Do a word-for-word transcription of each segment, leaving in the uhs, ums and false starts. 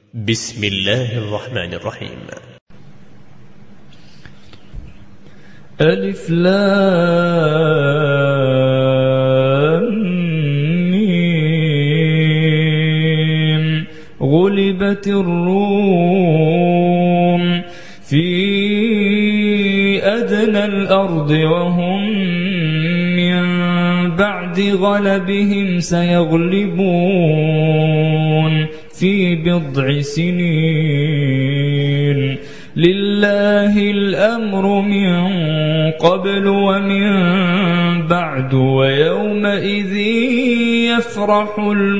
بسم الله الرحمن الرحيم. ألف لام ميم. غلبت الروم في أدنى الأرض وهم من بعد غلبهم سيغلبون في بضع سنين. لله الأمر من قبل ومن بعد ويومئذ يفرح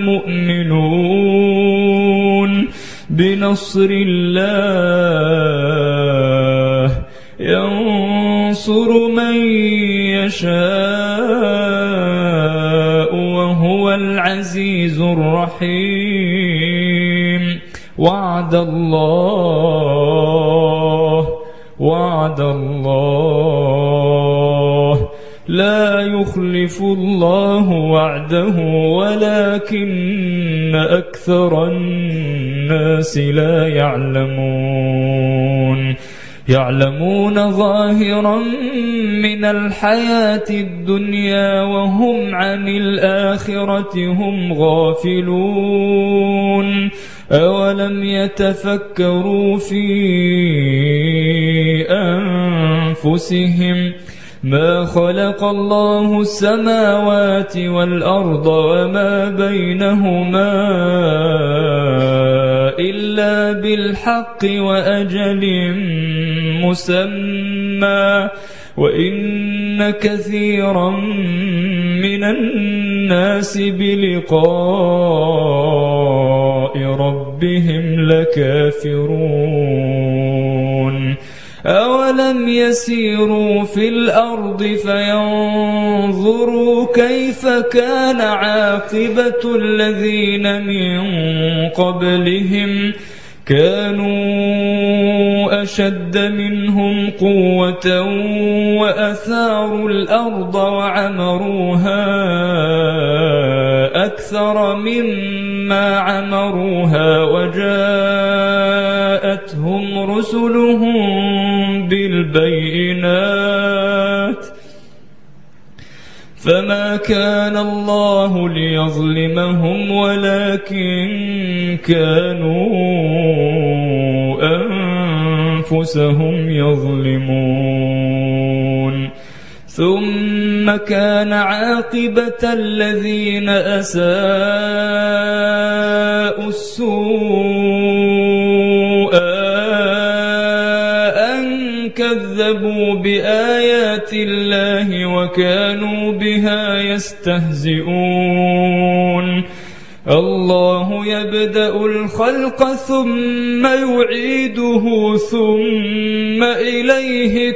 المؤمنون بنصر الله ينصر من يشاء وهو العزيز الرحيم. وعد الله وعد الله لا يخلف الله وعده ولكن أكثر الناس لا يعلمون. يعلمون ظاهرا من الحياة الدنيا وهم عن الآخرة هم غافلون. أولم يتفكروا في أنفسهم ما خلق الله السماوات والأرض وما بينهما إلا بالحق وأجل مسمى وإن كثيرا من الناس بلقاء ربهم لكافرون. أولم يسيروا في الأرض فينظروا كيف كان عاقبة الذين من قبلهم كانوا أشد منهم قوة وأثاروا الأرض وعمروها أكثر مما عمروها وجاءتهم رسلهم بالبينات فما كان الله ليظلمهم ولكن كانوا أنفسهم يظلمون. ثم كان عاقبة الذين أساءوا السوء أن كذبوا بآيات الله وكانوا بها يستهزئون. الله يبدأ الخلق ثم يعيده ثم إليه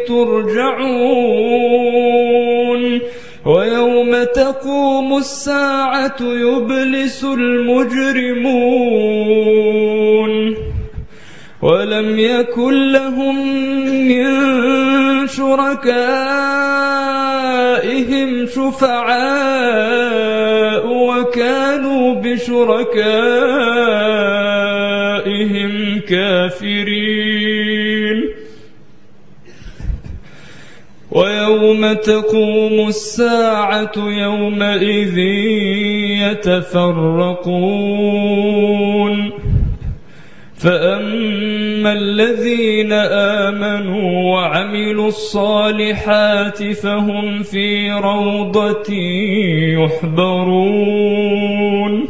ترجعون. ويوم تقوم الساعة يبلس المجرمون ولم يكن لهم من شركائهم شفعاء وكانوا بشركائهم كافرين. ويوم تقوم الساعة يومئذ يتفرقون فأما الذين آمنوا وعملوا الصالحات فهم في روضة يحبرون.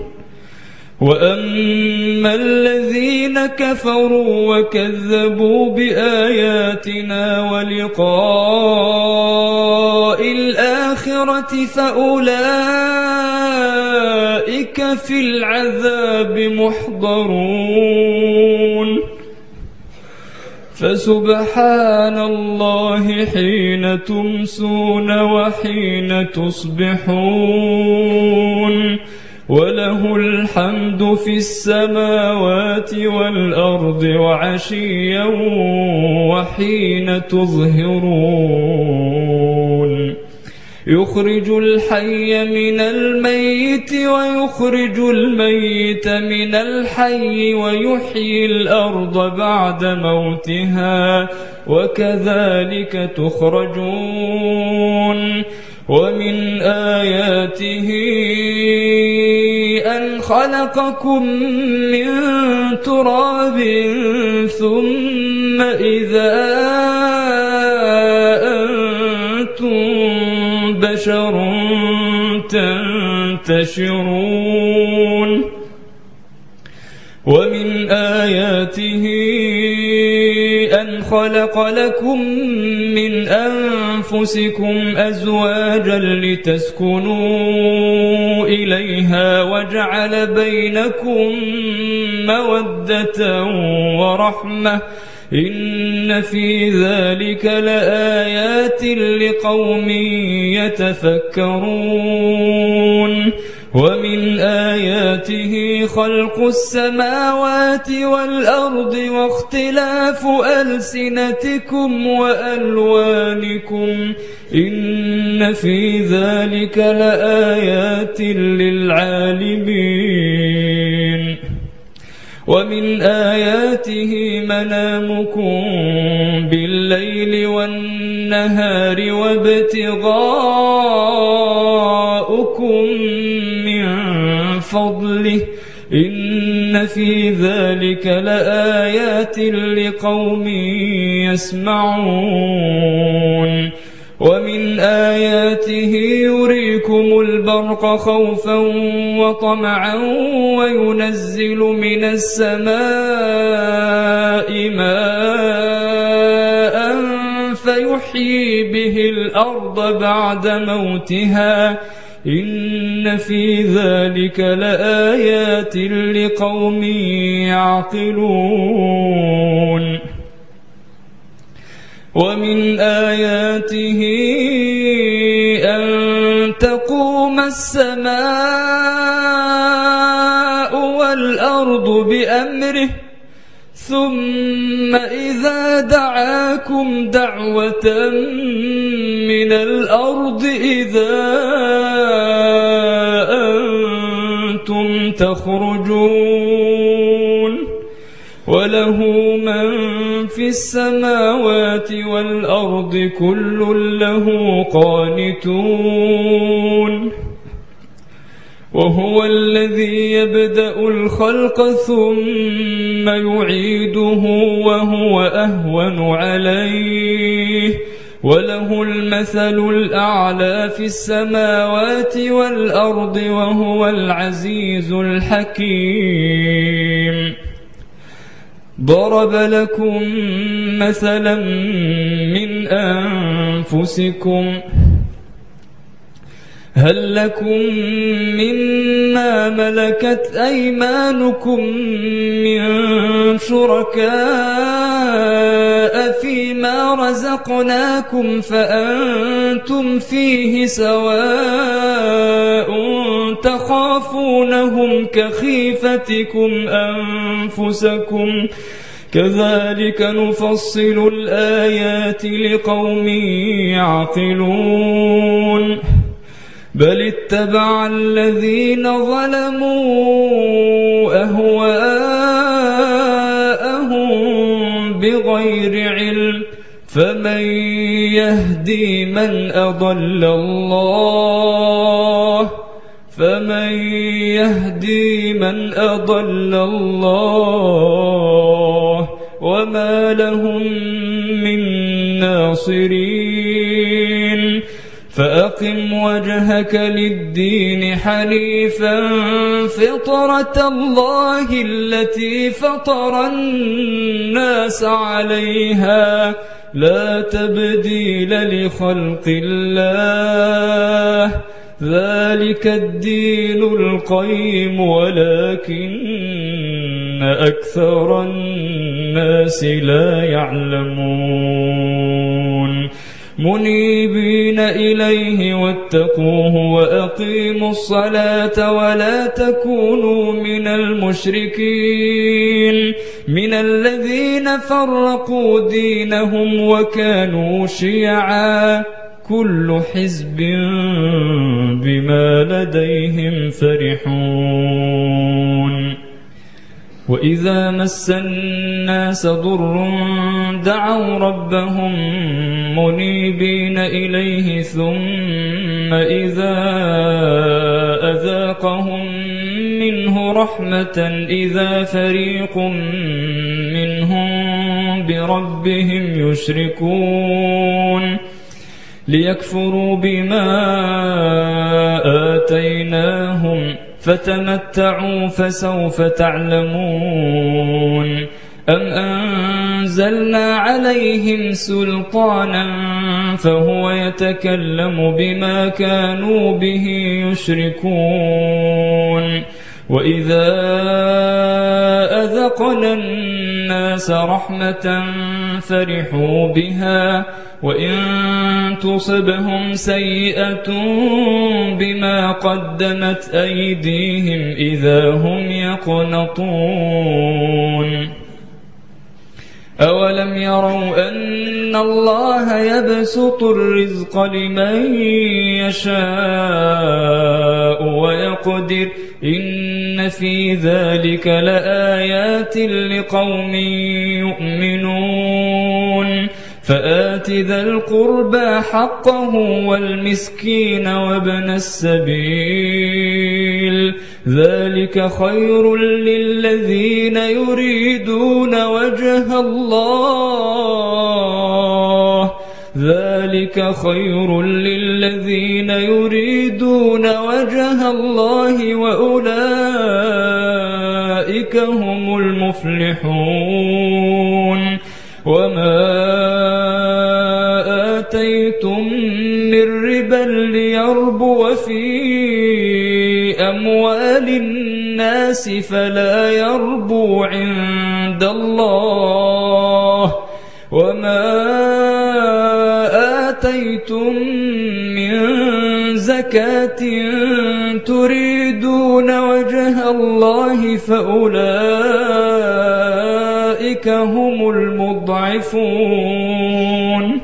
وأما الذين كفروا وكذبوا بآياتنا ولقاء الآخرة فأولئك في العذاب محضرون. فسبحان الله حين تمسون وحين تصبحون وله الحمد في السماوات والأرض وعشيا وحين تظهرون. يخرج الحي من الميت ويخرج الميت من الحي ويحيي الأرض بعد موتها وكذلك تخرجون ومن آياته أن خلقكم من تراب ثم إذا أنتم بشر تنتشرون ومن آياته أن خلق لكم من أنفسكم أزواجا لتسكنوا إليها وجعل بينكم مودة ورحمة إن في ذلك لآيات لقوم يتفكرون ومن آياته خلق السماوات والأرض واختلاف ألسنتكم وألوانكم إن في ذلك لآيات للعالمين ومن آياته منامكم بالليل والنهار وابتغاؤكم من فضله إن في ذلك لآيات لقوم يسمعون ومن آياته يريكم البرق خوفا وطمعا وينزل من السماء ماء فيحيي به الأرض بعد موتها إن في ذلك لآيات لقوم يعقلون ومن آياته أن تقوم السماء والأرض بأمره ثم إذا دعاكم دعوة من الأرض إذا أنتم تخرجون وله من في السماوات والأرض كل له قانتون وهو الذي يبدأ الخلق ثم يعيده وهو أهون عليه وله المثل الأعلى في السماوات والأرض وهو العزيز الحكيم ضرب لكم مثلا من أنفسكم هل لكم مما ملكت أيمانكم من شركاء فيما رزقناكم فأنتم فيه سواء تخافونهم كخيفتكم أنفسكم كذلك نفصل الآيات لقوم يعقلون بل اتبع الذين ظلموا أهواءهم بغير علم فمن يهدي من أضل الله فمن يهدي من أضل الله وما لهم من ناصرين فأقم وجهك للدين حنيفا فطرة الله التي فطر الناس عليها لا تبديل لخلق الله ذلك الدين القيم ولكن أكثر الناس لا يعلمون منيبين إليه واتقوه وأقيموا الصلاة ولا تكونوا من المشركين من الذين فرقوا دينهم وكانوا شيعا كل حزب بما لديهم فرحون وإذا مس الناس ضر دعوا ربهم منيبين إليه ثم إذا أذاقهم منه رحمة إذا فريق منهم بربهم يشركون ليكفروا بما آتيناهم فتمتعوا فسوف تعلمون أم أنزلنا عليهم سلطانا فهو يتكلم بما كانوا به يشركون وإذا أذقنا الناس رحمة فرحوا بها وإن تصبهم سيئة بما قدمت أيديهم إذا هم يقنطون أولم يروا أن الله يبسط الرزق لمن يشاء ويقدر إن في ذلك لآيات لقوم يؤمنون فآت ذا القربى حقه والمسكين وابن السبيل ذلك خير للذين يريدون وجه الله ذلك خير للذين يريدون وجه الله وأولئك هم المفلحون وما آتيتم من ربا ليربو في أموال الناس فلا يربو عند الله وما آتيتم من زكاة تريدون وجه الله فأولئك هم المضعفون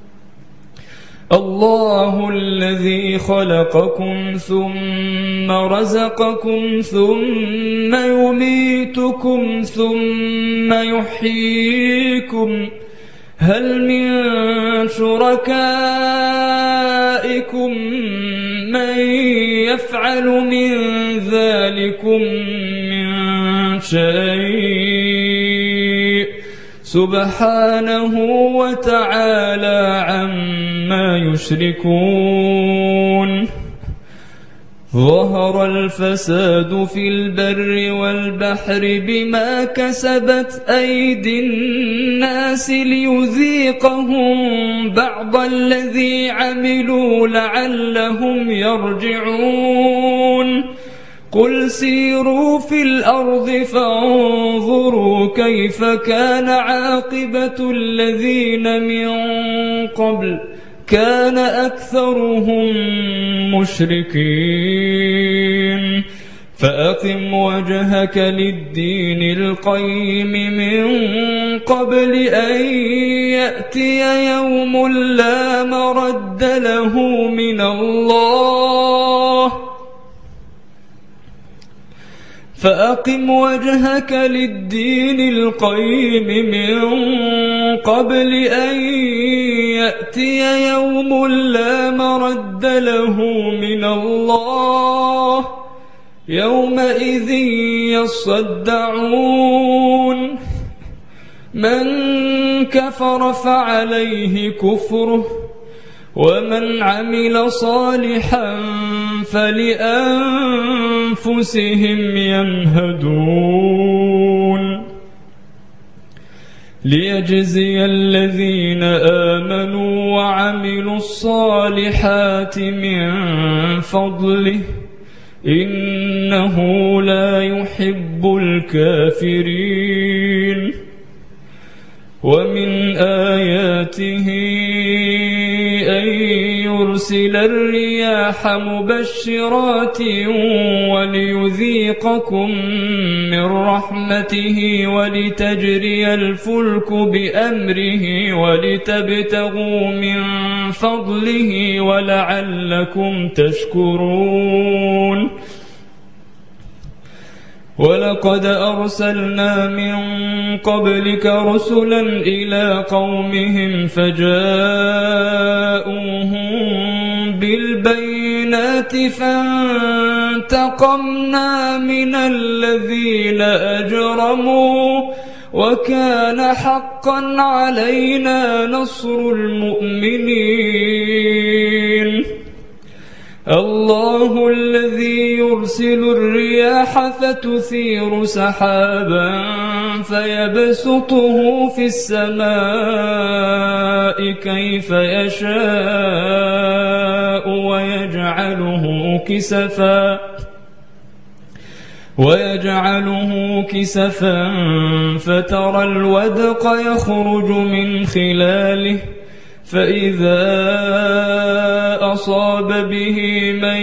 الله الذي خلقكم ثم رزقكم ثم يميتكم ثم يحييكم هل من شركائكم من يفعل من ذلكم من شيء سبحانه وتعالى عما يشركون ظهر الفساد في البر والبحر بما كسبت أيدي الناس ليذيقهم بعض الذي عملوا لعلهم يرجعون قل سيروا في الأرض فانظروا كيف كان عاقبة الذين من قبل كان أكثرهم مشركين فأقم وجهك للدين القيم من قبل أن يأتي يوم لا مرد له من الله فأقم وجهك للدين القيم من قبل أن يأتي يوم لا مرد له من الله يومئذ يصدعون من كفر فعليه كفره ومن عمل صالحا فلأنفسهم يمهدون ليجزي الذين آمنوا وعملوا الصالحات من فضله إنه لا يحب الكافرين ومن آياته أن ليرسل الرياح مبشرات وليذيقكم من رحمته ولتجري الفلك بأمره ولتبتغوا من فضله ولعلكم تشكرون ولقد أرسلنا من قبلك رسلا إلى قومهم فجاءوهم بالبينات فانتقمنا من الذين أجرموا وكان حقا علينا نصر المؤمنين الله الذي يرسل الرياح فتثير سحابا فيبسطه في السماء كيف يشاء ويجعله كسفا ويجعله كسفا فترى الودق يخرج من خلاله فإذا أصاب به من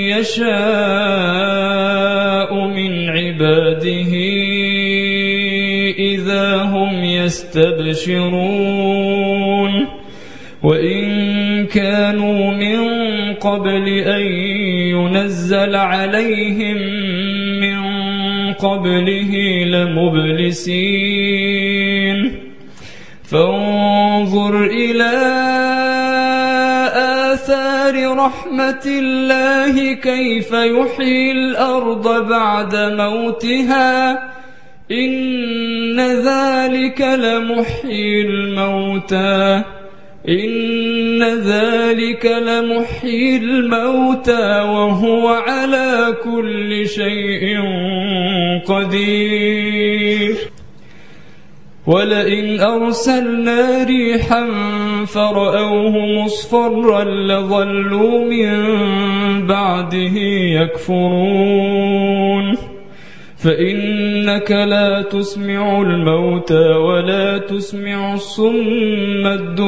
يشاء من عباده إذا هم يستبشرون وإن كانوا من قبل أن ينزل عليهم من قبله لمبلسين فانظر إلى آثار رحمة الله كيف يحيي الأرض بعد موتها إن ذلك لمحيي الموتى إن ذلك لمحيي الموتى وهو على كل شيء قدير ولئن أرسلنا ريحا فرأوه مصفرا لظلوا من بعده يكفرون فإنك لا تسمع الموتى ولا تسمع الصم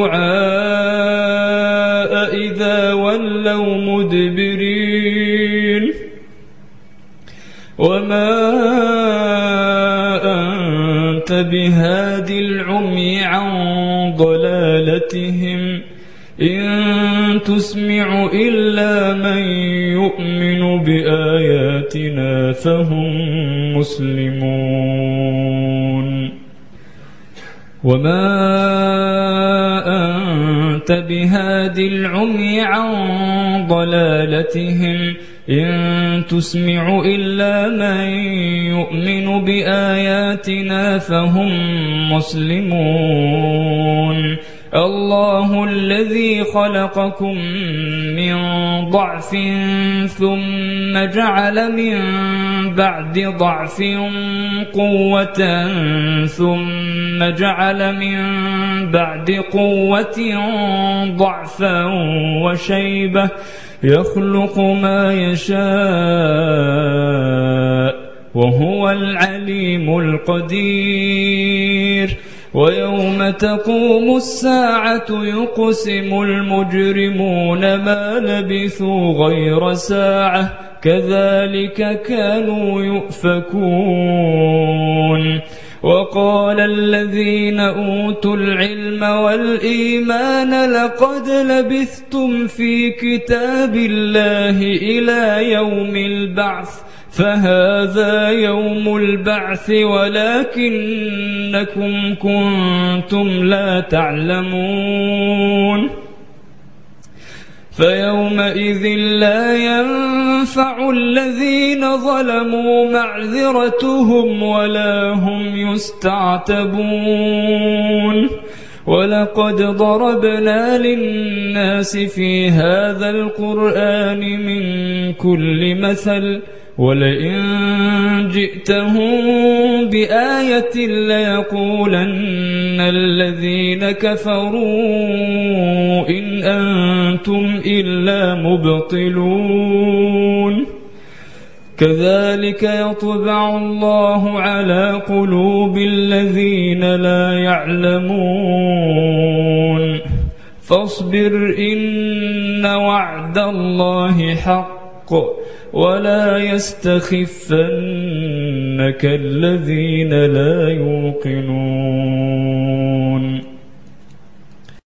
الدعاء إذا ولوا مدبرين وما أنت بهاد العمي عن ضلالتهم إن تسمع إلا من يؤمن بآياتنا فهم مسلمون وما أنت بهاد العمي عن ضلالتهم إن تسمع إلا من يؤمن بآياتنا فهم مسلمون الله الذي خلقكم من ضعف ثم جعل من بعد ضعف قوة ثم جعل من بعد قوة ضعفا وشيبة يخلق ما يشاء وهو العليم القدير ويوم تقوم الساعة يقسم المجرمون ما لبثوا غير ساعة كذلك كانوا يؤفكون وقال الذين أوتوا العلم والإيمان لقد لبثتم في كتاب الله إلى يوم البعث فهذا يوم البعث ولكنكم كنتم لا تعلمون فيومئذ لا ينفع الذين ظلموا معذرتهم ولا هم يستعتبون ولقد ضربنا للناس في هذا القرآن من كل مثل ولئن جئتهم بآية ليقولن الذين كفروا إن أنتم إلا مبطلون كذلك يطبع الله على قلوب الذين لا يعلمون فاصبر إن وعد الله حق ولا يستخفنك الذين لا يوقنون